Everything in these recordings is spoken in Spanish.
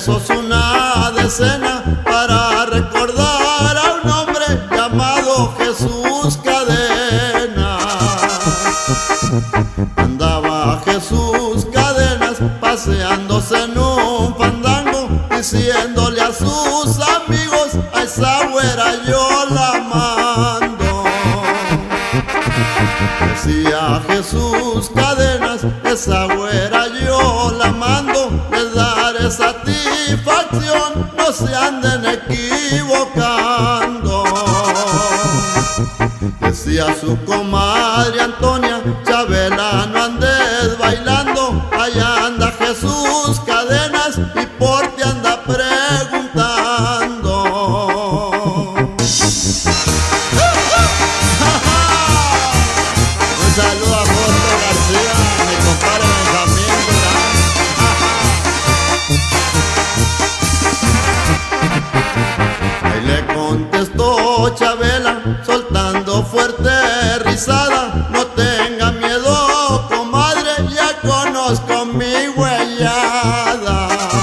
besos una decena para recordar a un hombre llamado Jesús Cadenas. Andaba Jesús Cadenas paseándose en un fandango, diciéndole a sus amigos: a esa güera yo la mando. Decía Jesús Cadenas: esa güera yo la mando, les daré satisfacción, no se anden equivocando. Decía su comadre Antonia: Chabela, no andes bailando, allá anda Jesús Cadenas y por ti anda preguntando. Un saludo a Jorge García, mi compadre Benjamín Durán. Ahí le contestó Chabela, soltando fuerte risada: no tenga miedo, comadre, ya conozco mi huellada.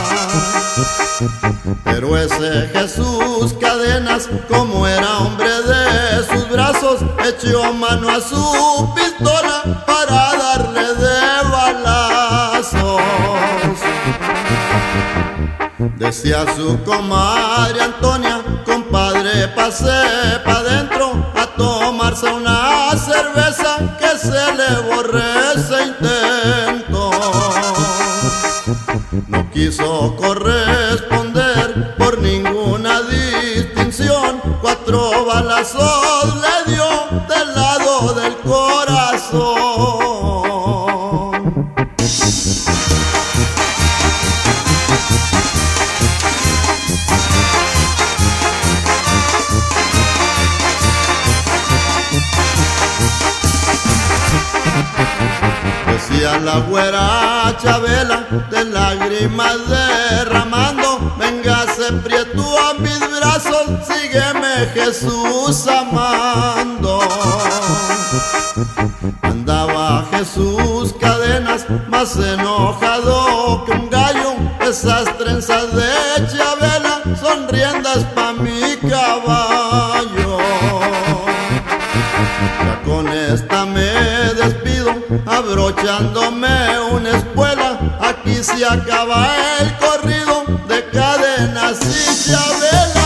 Pero ese Jesús Cadenas, como era hombre de sus brazos, echó mano a su pistola para darle de balazos. Decía su comadre Antonia: compadre, pase pa' dentro a tomarse una cerveza, que se le borre ese intento. No quiso corresponder por ninguna distinción, 4 balazos le dio del lado del corazón. Decía la güera Chabela, de lágrimas derramando: véngase prieto a mis brazos, sígueme Jesús amando. Andaba Jesús Cadenas más enojado que un gallo, esas trenzas de Chabela son riendas pa' mi caballo. Ya con esta me despido, abrochándome una espuela. Aquí se acaba el corrido de Cadenas y Chabela.